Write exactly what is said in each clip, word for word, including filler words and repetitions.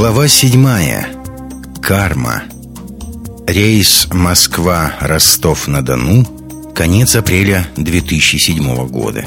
Глава седьмая. Карма. Рейс Москва-Ростов-на-Дону. Конец апреля две тысячи седьмого года.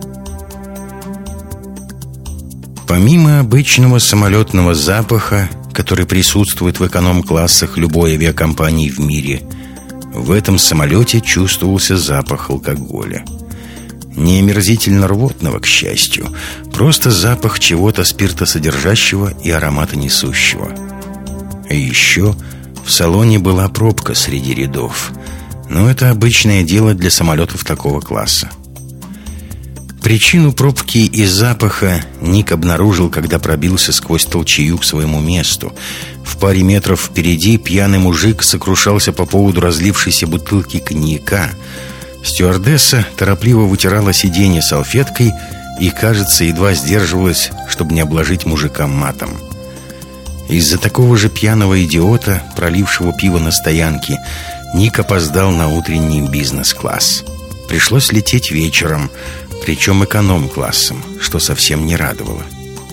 Помимо обычного самолетного запаха, который присутствует в эконом-классах любой авиакомпании в мире, в этом самолете чувствовался запах алкоголя. Не омерзительно-рвотного, к счастью, просто запах чего-то спиртосодержащего и ароматонесущего. А еще в салоне была пробка среди рядов. Но это обычное дело для самолетов такого класса. Причину пробки и запаха Ник обнаружил, когда пробился сквозь толчею к своему месту. В паре метров впереди пьяный мужик сокрушался по поводу разлившейся бутылки коньяка. Стюардесса торопливо вытирала сиденье салфеткой и, кажется, едва сдерживалась, чтобы не обложить мужика матом. Из-за такого же пьяного идиота, пролившего пиво на стоянке, Ник опоздал на утренний бизнес-класс. Пришлось лететь вечером, причем эконом-классом, что совсем не радовало.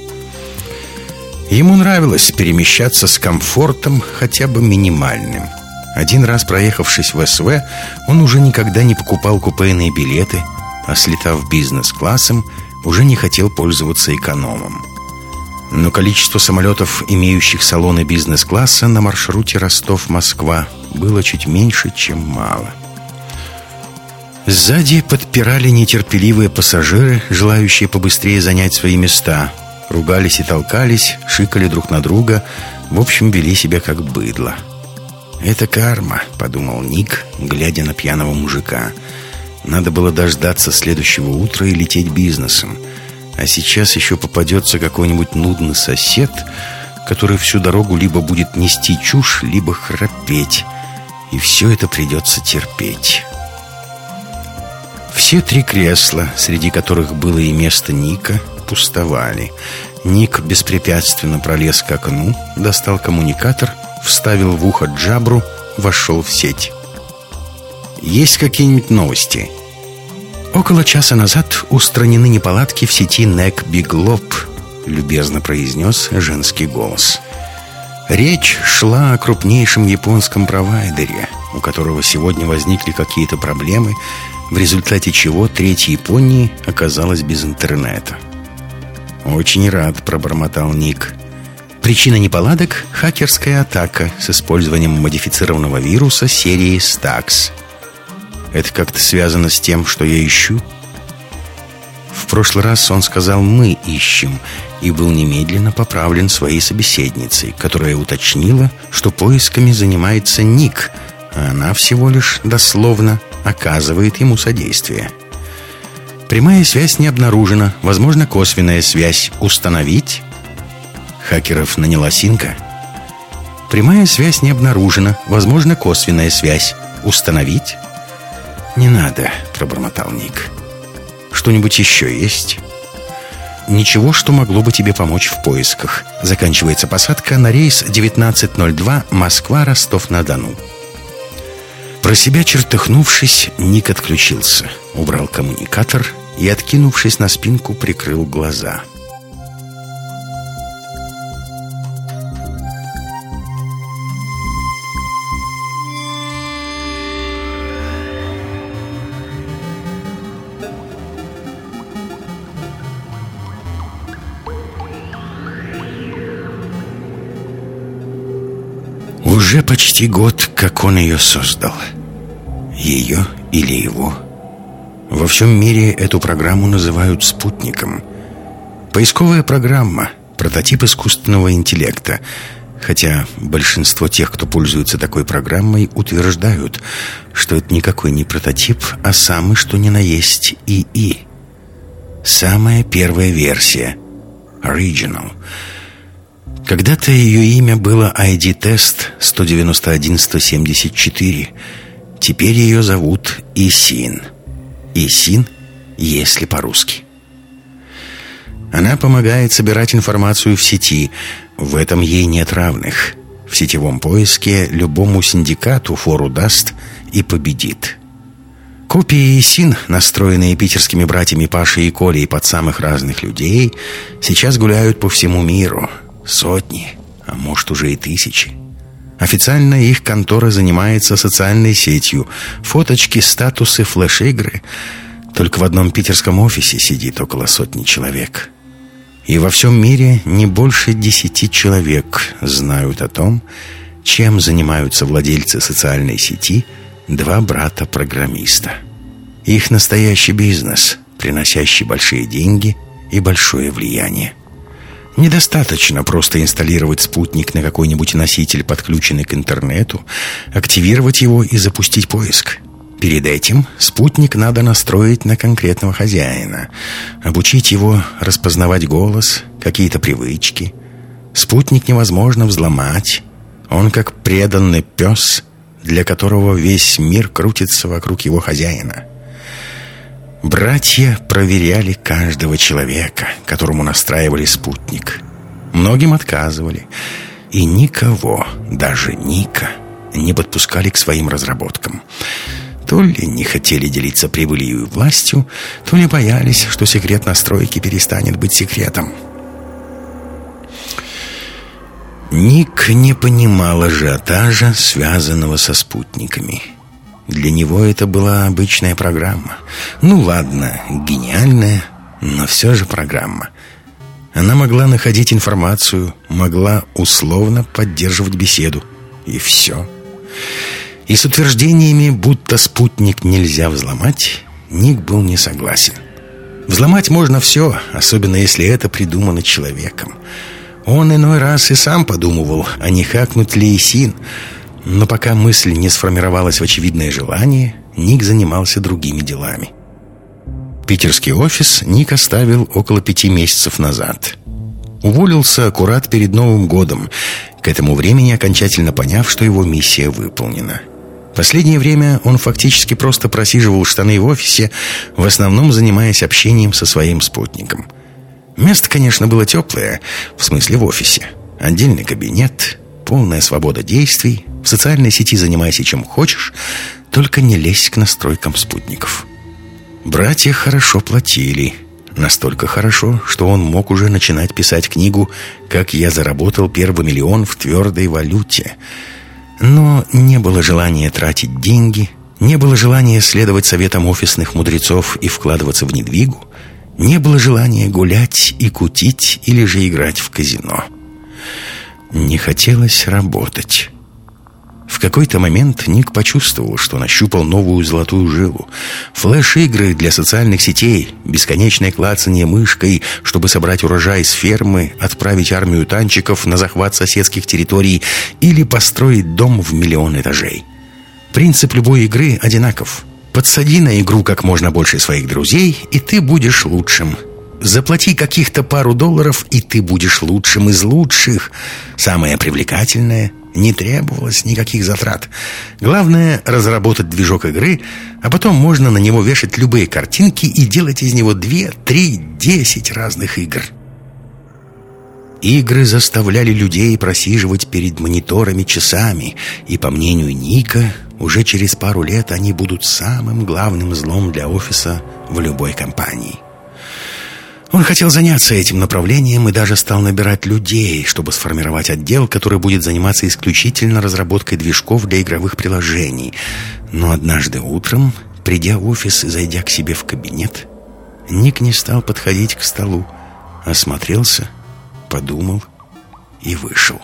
Ему нравилось перемещаться с комфортом, хотя бы минимальным. Один раз проехавшись в СВ, он уже никогда не покупал купейные билеты, а слетав бизнес-классом, уже не хотел пользоваться экономом. Но количество самолетов, имеющих салоны бизнес-класса на маршруте Ростов-Москва, было чуть меньше, чем мало. Сзади подпирали нетерпеливые пассажиры, желающие побыстрее занять свои места. Ругались и толкались, шикали друг на друга, в общем, вели себя как быдло. «Это карма», — подумал Ник, глядя на пьяного мужика. «Надо было дождаться следующего утра и лететь бизнесом. А сейчас еще попадется какой-нибудь нудный сосед, который всю дорогу либо будет нести чушь, либо храпеть. И все это придется терпеть». Все три кресла, среди которых было и место Ника, пустовали. Ник беспрепятственно пролез к окну, достал коммуникатор, вставил в ухо джабру, вошел в сеть. «Есть какие-нибудь новости?» «Около часа назад устранены неполадки в сети Нек Биглоп», — любезно произнес женский голос. Речь шла о крупнейшем японском провайдере, у которого сегодня возникли какие-то проблемы, в результате чего треть Японии оказалась без интернета. «Очень рад», — пробормотал Ник. Причина неполадок — хакерская атака с использованием модифицированного вируса серии Stax. Это как-то связано с тем, что я ищу? В прошлый раз он сказал «мы ищем» и был немедленно поправлен своей собеседницей, которая уточнила, что поисками занимается Ник, а она всего лишь дословно оказывает ему содействие. Прямая связь не обнаружена, возможно, косвенная связь. Установить? Хакеров наняла Синка. Прямая связь не обнаружена, возможно, косвенная связь. Установить? Не надо, пробормотал Ник. Что-нибудь еще есть? Ничего, что могло бы тебе помочь в поисках. Заканчивается посадка на рейс девятнадцать ноль два Москва-Ростов-на-Дону. Про себя чертыхнувшись, Ник отключился, убрал коммуникатор и, откинувшись на спинку, прикрыл глаза. Уже почти год, как он ее создал. Ее или его. Во всем мире эту программу называют спутником. Поисковая программа, прототип искусственного интеллекта. Хотя большинство тех, кто пользуется такой программой, утверждают, что это никакой не прототип, а самый что ни на есть ИИ. Самая первая версия. Original. Когда-то ее имя было ай ди-тест сто девяносто один сто семьдесят четыре. Теперь ее зовут ИСИН. ИСИН, если по-русски. Она помогает собирать информацию в сети. В этом ей нет равных. В сетевом поиске любому синдикату фору даст и победит. Копии ИСИН, настроенные питерскими братьями Пашей и Колей под самых разных людей, сейчас гуляют по всему миру. Сотни, а может уже и тысячи. Официально их контора занимается социальной сетью. Фоточки, статусы, флеш-игры. Только в одном питерском офисе сидит около сотни человек. И во всем мире не больше десяти человек знают о том, чем занимаются владельцы социальной сети два брата-программиста. Их настоящий бизнес, приносящий большие деньги и большое влияние. Недостаточно просто инсталлировать спутник на какой-нибудь носитель, подключенный к интернету, активировать его и запустить поиск. Перед этим спутник надо настроить на конкретного хозяина, обучить его распознавать голос, какие-то привычки. Спутник невозможно взломать. Он как преданный пес, для которого весь мир крутится вокруг его хозяина. Братья проверяли каждого человека, которому настраивали спутник. Многим отказывали. И никого, даже Ника, не подпускали к своим разработкам. То ли не хотели делиться прибылью и властью, то ли боялись, что секрет настройки перестанет быть секретом. Ник не понимал ажиотажа, связанного со спутниками. Для него это была обычная программа. Ну ладно, гениальная, но все же программа. Она могла находить информацию, могла условно поддерживать беседу. И все. И с утверждениями, будто спутник нельзя взломать, Ник был не согласен. Взломать можно все, особенно если это придумано человеком. Он иной раз и сам подумывал, а не хакнуть ли ИСИН. Но пока мысль не сформировалась в очевидное желание, Ник занимался другими делами. Питерский офис Ник оставил около пяти месяцев назад. Уволился аккурат перед Новым годом, к этому времени окончательно поняв, что его миссия выполнена. Последнее время он фактически просто просиживал штаны в офисе, в основном занимаясь общением со своим спутником. Место, конечно, было теплое, в смысле в офисе. Отдельный кабинет, полная свобода действий. В социальной сети занимайся чем хочешь, только не лезь к настройкам спутников. Братья хорошо платили. Настолько хорошо, что он мог уже начинать писать книгу «Как я заработал первый миллион в твердой валюте». Но не было желания тратить деньги, не было желания следовать советам офисных мудрецов и вкладываться в недвигу, не было желания гулять и кутить или же играть в казино. Не хотелось работать. В какой-то момент Ник почувствовал, что нащупал новую золотую жилу. Флеш-игры для социальных сетей, бесконечное клацанье мышкой, чтобы собрать урожай с фермы, отправить армию танчиков на захват соседских территорий или построить дом в миллион этажей. Принцип любой игры одинаков. Подсади на игру как можно больше своих друзей, и ты будешь лучшим. Заплати каких-то пару долларов, и ты будешь лучшим из лучших. Самое привлекательное — не требовалось никаких затрат. Главное — разработать движок игры, а потом можно на него вешать любые картинки и делать из него две, три, десять разных игр. Игры заставляли людей просиживать перед мониторами часами, и, по мнению Ника, уже через пару лет они будут самым главным злом для офиса в любой компании. Он хотел заняться этим направлением и даже стал набирать людей, чтобы сформировать отдел, который будет заниматься исключительно разработкой движков для игровых приложений. Но однажды утром, придя в офис и зайдя к себе в кабинет, Ник не стал подходить к столу, осмотрелся, подумал и вышел.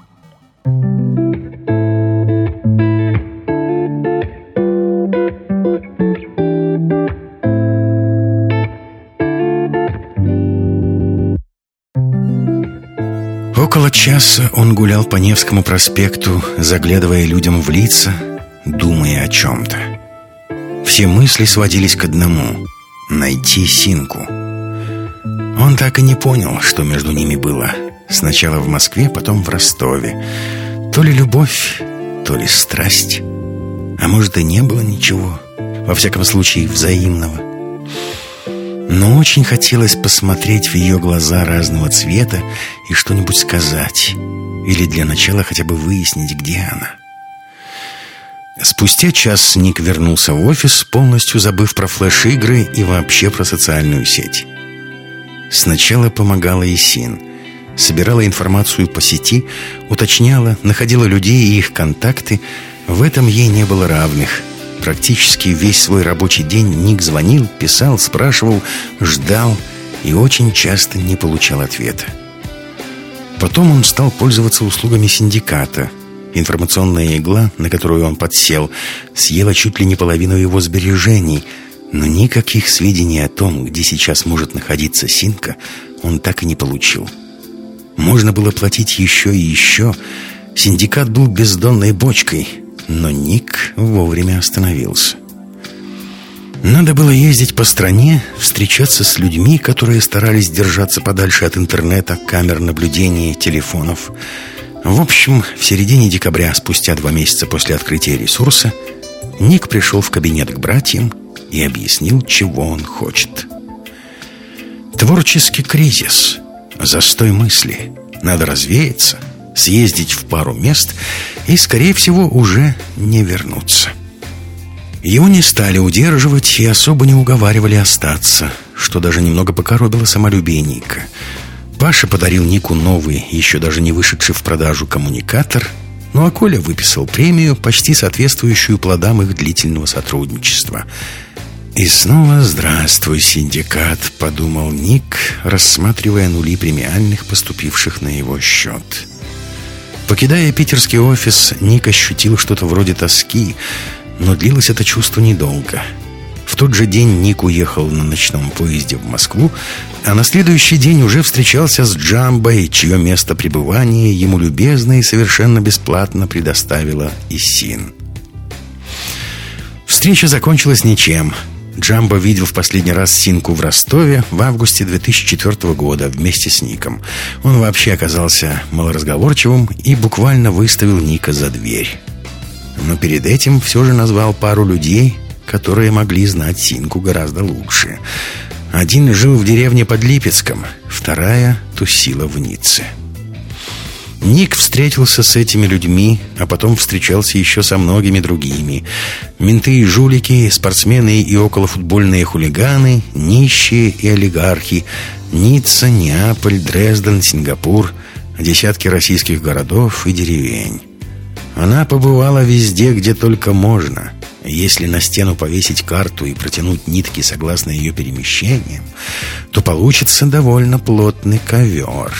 Около часа он гулял по Невскому проспекту, заглядывая людям в лица, думая о чем-то. Все мысли сводились к одному — найти Синку. Он так и не понял, что между ними было. Сначала в Москве, потом в Ростове. То ли любовь, то ли страсть. А может, и не было ничего. Во всяком случае, взаимного. Но очень хотелось посмотреть в ее глаза разного цвета и что-нибудь сказать. Или для начала хотя бы выяснить, где она. Спустя час Ник вернулся в офис, полностью забыв про флеш-игры и вообще про социальную сеть. Сначала помогала ИСИН. собирала информацию по сети, уточняла, находила людей и их контакты. В этом ей не было равных. Практически весь свой рабочий день Ник звонил, писал, спрашивал, ждал и очень часто не получал ответа. Потом он стал пользоваться услугами синдиката. Информационная игла, на которую он подсел, съела чуть ли не половину его сбережений, но никаких сведений о том, где сейчас может находиться Синка, он так и не получил. Можно было платить еще и еще. Синдикат был бездонной бочкой, но Ник вовремя остановился. Надо было ездить по стране, встречаться с людьми, которые старались держаться подальше от интернета, камер наблюдения, телефонов. В общем, в середине декабря, спустя два месяца после открытия ресурса, Ник пришел в кабинет к братьям и объяснил, чего он хочет. Творческий кризис, застой мысли. Надо развеяться, съездить в пару мест и, скорее всего, уже не вернуться. Его не стали удерживать и особо не уговаривали остаться, что даже немного покоробило самолюбие Ника. Паша подарил Нику новый, еще даже не вышедший в продажу коммуникатор, ну а Коля выписал премию, почти соответствующую плодам их длительного сотрудничества. И снова «Здравствуй, синдикат», — подумал Ник, рассматривая нули премиальных, поступивших на его счет. Покидая питерский офис, Ник ощутил что-то вроде тоски, но длилось это чувство недолго. В тот же день Ник уехал на ночном поезде в Москву, а на следующий день уже встречался с Джамбой, чье место пребывания ему любезно и совершенно бесплатно предоставила Исин. Встреча закончилась ничем. Джамбо видел в последний раз Синку в Ростове в августе две тысячи четвёртого года вместе с Ником. Он вообще оказался малоразговорчивым и буквально выставил Ника за дверь. Но перед этим все же назвал пару людей, которые могли знать Синку гораздо лучше. Один жил в деревне под Липецком, вторая тусила в Ницце. Ник встретился с этими людьми, а потом встречался еще со многими другими. Менты и жулики, спортсмены и околофутбольные хулиганы, нищие и олигархи, Ницца, Неаполь, Дрезден, Сингапур, десятки российских городов и деревень. Она побывала везде, где только можно. Если на стену повесить карту и протянуть нитки согласно ее перемещениям, то получится довольно плотный ковер.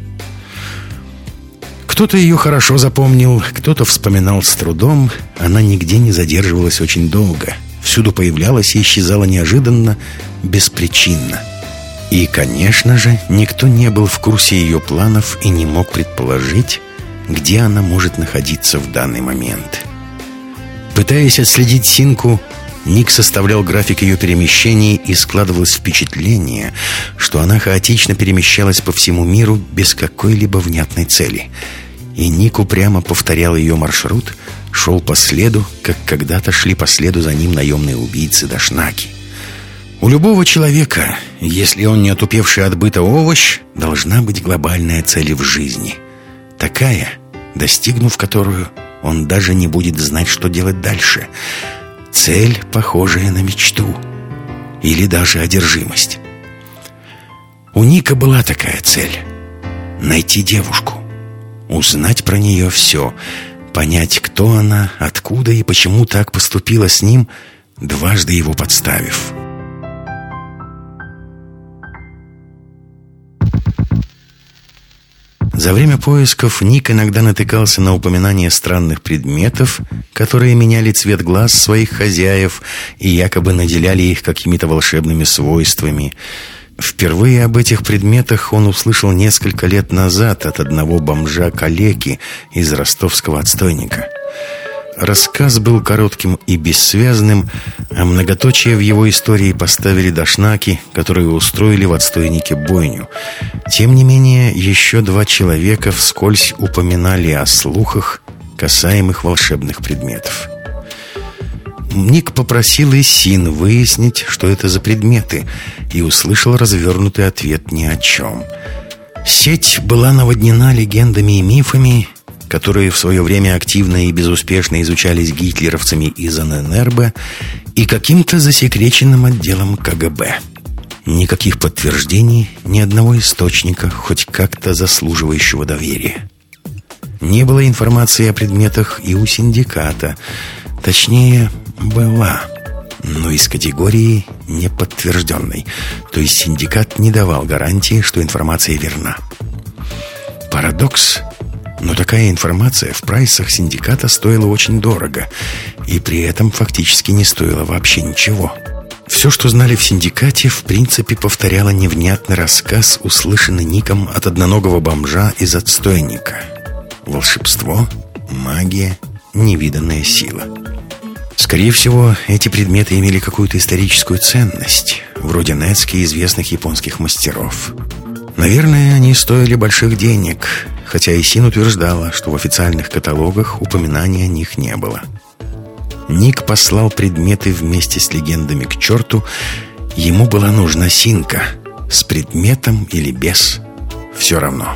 Кто-то ее хорошо запомнил, кто-то вспоминал с трудом. Она нигде не задерживалась очень долго. Всюду появлялась и исчезала неожиданно, беспричинно. И, конечно же, никто не был в курсе ее планов и не мог предположить, где она может находиться в данный момент. Пытаясь отследить Синку, Ник составлял график ее перемещений, и складывалось впечатление, что она хаотично перемещалась по всему миру без какой-либо внятной цели. И Ник упрямо повторял ее маршрут, шел по следу, как когда-то шли по следу за ним наемные убийцы Дашнаки. У любого человека, если он не отупевший от быта овощ, должна быть глобальная цель в жизни. Такая, достигнув которую, он даже не будет знать, что делать дальше. Цель, похожая на мечту. Или даже одержимость. У Ника была такая цель. Найти девушку. Узнать про нее все. Понять, кто она, откуда и почему так поступила с ним, дважды его подставив. За время поисков Ник иногда натыкался на упоминания странных предметов, которые меняли цвет глаз своих хозяев и якобы наделяли их какими-то волшебными свойствами. Впервые об этих предметах он услышал несколько лет назад от одного бомжа-калеки из ростовского отстойника. Рассказ был коротким и бессвязным, а многоточие в его истории поставили дашнаки, которые устроили в отстойнике бойню. Тем не менее, еще два человека вскользь упоминали о слухах, касаемых волшебных предметов. Ник попросил Исин выяснить, что это за предметы, и услышал развернутый ответ ни о чем. Сеть была наводнена легендами и мифами, которые в свое время активно и безуспешно изучались гитлеровцами из эн эн эр бэ и каким-то засекреченным отделом ка гэ бэ. Никаких подтверждений, ни одного источника, хоть как-то заслуживающего доверия. Не было информации о предметах и у синдиката. Точнее, была, но из категории неподтвержденной. То есть синдикат не давал гарантии, что информация верна. Парадокс, но такая информация в прайсах синдиката стоила очень дорого, и при этом фактически не стоила вообще ничего. Все, что знали в синдикате, в принципе повторяло невнятный рассказ, услышанный Ником от одноногого бомжа из отстойника. Волшебство, магия, невиданная сила. Скорее всего, эти предметы имели какую-то историческую ценность, вроде нетски известных японских мастеров. Наверное, они стоили больших денег, хотя Исин утверждала, что в официальных каталогах упоминаний о них не было. Ник послал предметы вместе с легендами к черту. Ему была нужна синка. С предметом или без, все равно.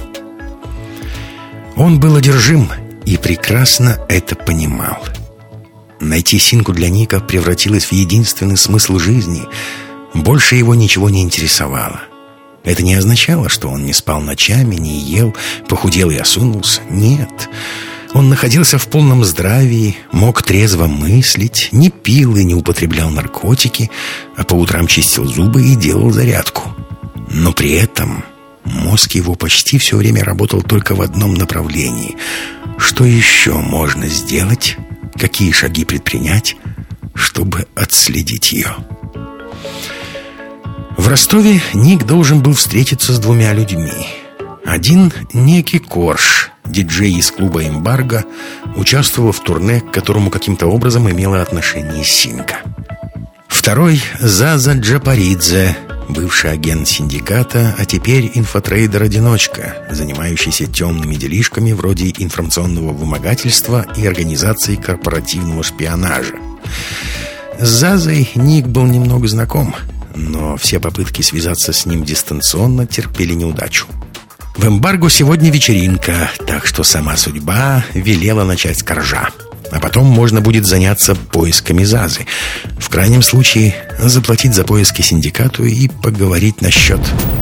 Он был одержим и прекрасно это понимал. Найти синку для Ника превратилось в единственный смысл жизни. Больше его ничего не интересовало. Это не означало, что он не спал ночами, не ел, похудел и осунулся. Нет. Он находился в полном здравии, мог трезво мыслить, не пил и не употреблял наркотики, а по утрам чистил зубы и делал зарядку. Но при этом мозг его почти все время работал только в одном направлении. Что еще можно сделать? Какие шаги предпринять, чтобы отследить ее? В Ростове Ник должен был встретиться с двумя людьми. Один — некий Корж, диджей из клуба «Эмбарго», участвовал в турне, к которому каким-то образом имела отношение синка. Второй — Заза Джапаридзе, бывший агент синдиката, а теперь инфотрейдер-одиночка, занимающийся темными делишками вроде информационного вымогательства и организации корпоративного шпионажа. С Зазой Ник был немного знаком, но все попытки связаться с ним дистанционно терпели неудачу. В «Эмбарго» сегодня вечеринка, так что сама судьба велела начать с Коржа. А потом можно будет заняться поисками Зазы. В крайнем случае заплатить за поиски синдикату и поговорить насчет.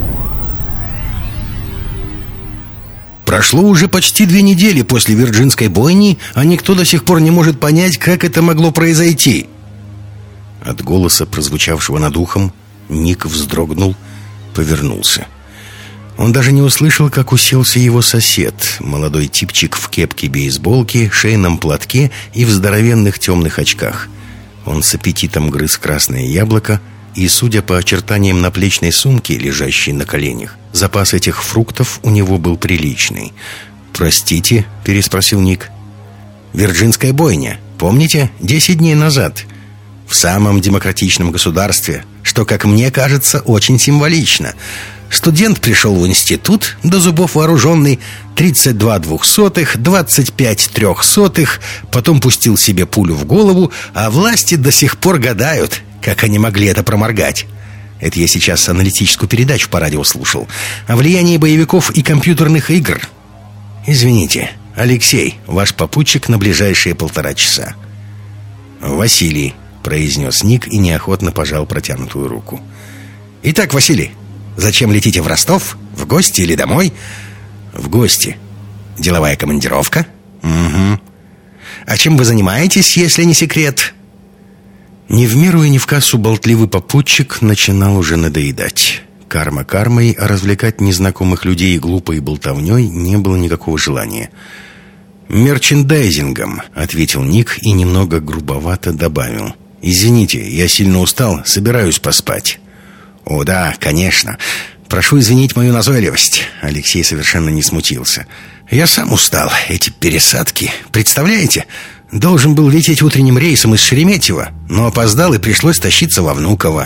Прошло уже почти две недели после Вирджинской бойни, а никто до сих пор не может понять, как это могло произойти. От голоса, прозвучавшего над ухом, Ник вздрогнул, повернулся. Он даже не услышал, как уселся его сосед, молодой типчик в кепке-бейсболке, шейном платке и в здоровенных темных очках. Он с аппетитом грыз красное яблоко, и, судя по очертаниям наплечной сумки, лежащей на коленях, запас этих фруктов у него был приличный. «Простите?» — переспросил Ник. «Вирджинская бойня. Помните? Десять дней назад. В самом демократичном государстве, что, как мне кажется, очень символично. Студент пришел в институт, до зубов вооруженный, тридцать два двухсотых, двадцать пять трехсотых, потом пустил себе пулю в голову, а власти до сих пор гадают, как они могли это проморгать. Это я сейчас аналитическую передачу по радио слушал о влиянии боевиков и компьютерных игр. Извините, Алексей, ваш попутчик на ближайшие полтора часа». «Василий», — произнес Ник и неохотно пожал протянутую руку. «Итак, Василий, зачем летите в Ростов? В гости или домой?» «В гости». «Деловая командировка?» «Угу». «А чем вы занимаетесь, если не секрет?» Не в меру и не в кассу болтливый попутчик начинал уже надоедать. Карма кармой, а развлекать незнакомых людей глупой болтовней не было никакого желания. «Мерчендайзингом», — ответил Ник и немного грубовато добавил. «Извините, я сильно устал, собираюсь поспать». «О, да, конечно. Прошу извинить мою назойливость». Алексей совершенно не смутился. «Я сам устал. Эти пересадки. Представляете? Должен был лететь утренним рейсом из Шереметьево, но опоздал и пришлось тащиться во Внуково».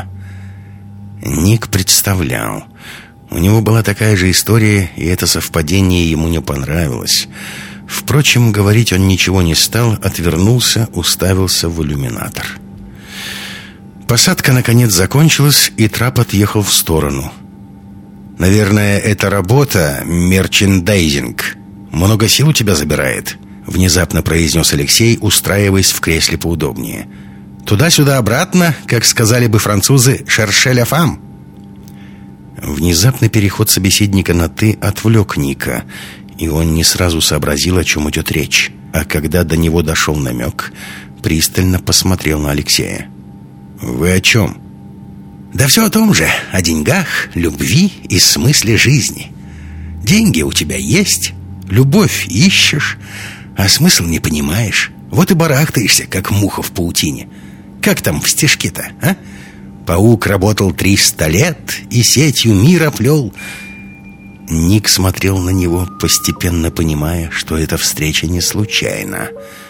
Ник представлял. У него была такая же история, и это совпадение ему не понравилось. Впрочем, говорить он ничего не стал, отвернулся, уставился в иллюминатор. Посадка, наконец, закончилась, и трап отъехал в сторону. «Наверное, эта работа, мерчендайзинг, много сил у тебя забирает», — внезапно произнес Алексей, устраиваясь в кресле поудобнее. «Туда-сюда обратно, как сказали бы французы, «шерше ля фам». Внезапный переход собеседника на «ты» отвлек Ника, и он не сразу сообразил, о чем идет речь. А когда до него дошел намек, пристально посмотрел на Алексея. «Вы о чем?» «Да все о том же, о деньгах, любви и смысле жизни. Деньги у тебя есть, любовь ищешь, а смысл не понимаешь. Вот и барахтаешься, как муха в паутине. Как там в стишке-то, а? Паук работал триста лет и сетью мира плел». Ник смотрел на него, постепенно понимая, что эта встреча не случайна.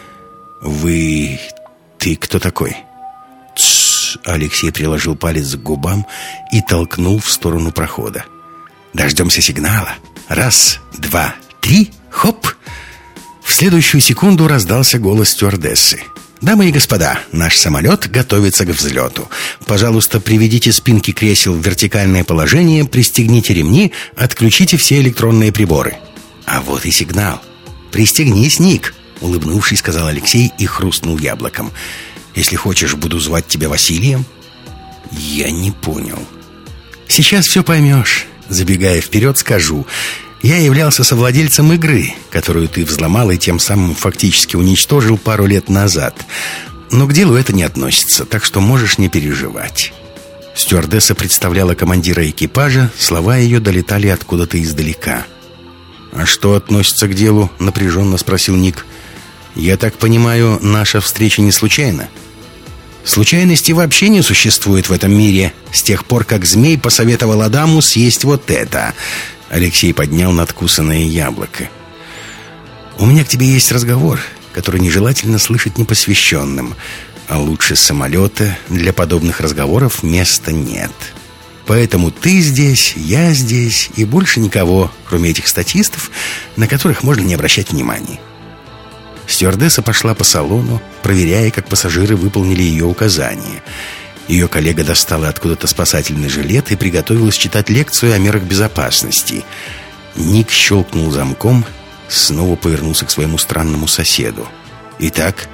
«Вы... ты кто такой?» «Тссс!» — Алексей приложил палец к губам и толкнул в сторону прохода. «Дождемся сигнала. Раз, два, три, хоп!» В следующую секунду раздался голос стюардессы. «Дамы и господа, наш самолет готовится к взлету. Пожалуйста, приведите спинки кресел в вертикальное положение, пристегните ремни, отключите все электронные приборы». «А вот и сигнал. Пристегнись, Ник», — улыбнувшись, сказал Алексей и хрустнул яблоком. «Если хочешь, буду звать тебя Василием». «Я не понял». «Сейчас все поймешь. Забегая вперед, скажу. Я являлся совладельцем игры, которую ты взломал и тем самым фактически уничтожил пару лет назад. Но к делу это не относится, так что можешь не переживать». Стюардесса представляла командира экипажа, слова ее долетали откуда-то издалека. «А что относится к делу?» — напряженно спросил Ник. «Я так понимаю, наша встреча не случайна?» «Случайности вообще не существует в этом мире. С тех пор, как змей посоветовал Адаму съесть вот это». Алексей поднял надкусанное яблоко. «У меня к тебе есть разговор, который нежелательно слышать непосвященным. А лучше самолета для подобных разговоров места нет. Поэтому ты здесь, я здесь и больше никого, кроме этих статистов, на которых можно не обращать внимания». Стюардесса пошла по салону, проверяя, как пассажиры выполнили ее указания. Ее коллега достала откуда-то спасательный жилет и приготовилась читать лекцию о мерах безопасности. Ник щелкнул замком, снова повернулся к своему странному соседу. «Итак?»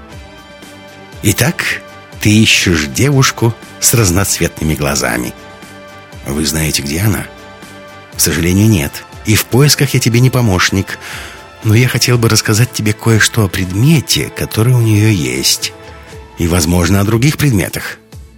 «Итак, ты ищешь девушку с разноцветными глазами». «Вы знаете, где она?» «К сожалению, нет. И в поисках я тебе не помощник. Но я хотел бы рассказать тебе кое-что о предмете, который у нее есть. И, возможно, о других предметах».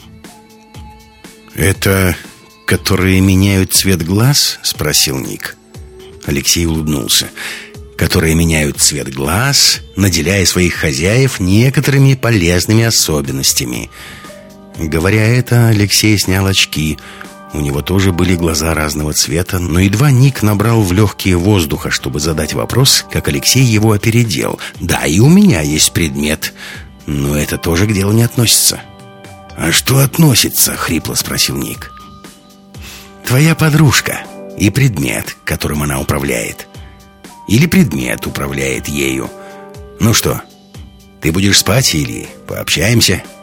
«Это которые меняют цвет глаз?» — спросил Ник. Алексей улыбнулся. «Которые меняют цвет глаз, наделяя своих хозяев некоторыми полезными особенностями». Говоря это, Алексей снял очки. У него тоже были глаза разного цвета, но едва Ник набрал в легкие воздуха, чтобы задать вопрос, как Алексей его опередил. «Да, и у меня есть предмет, но это тоже к делу не относится». «А что относится?» — хрипло спросил Ник. «Твоя подружка и предмет, которым она управляет. Или предмет управляет ею. Ну что, ты будешь спать или пообщаемся?»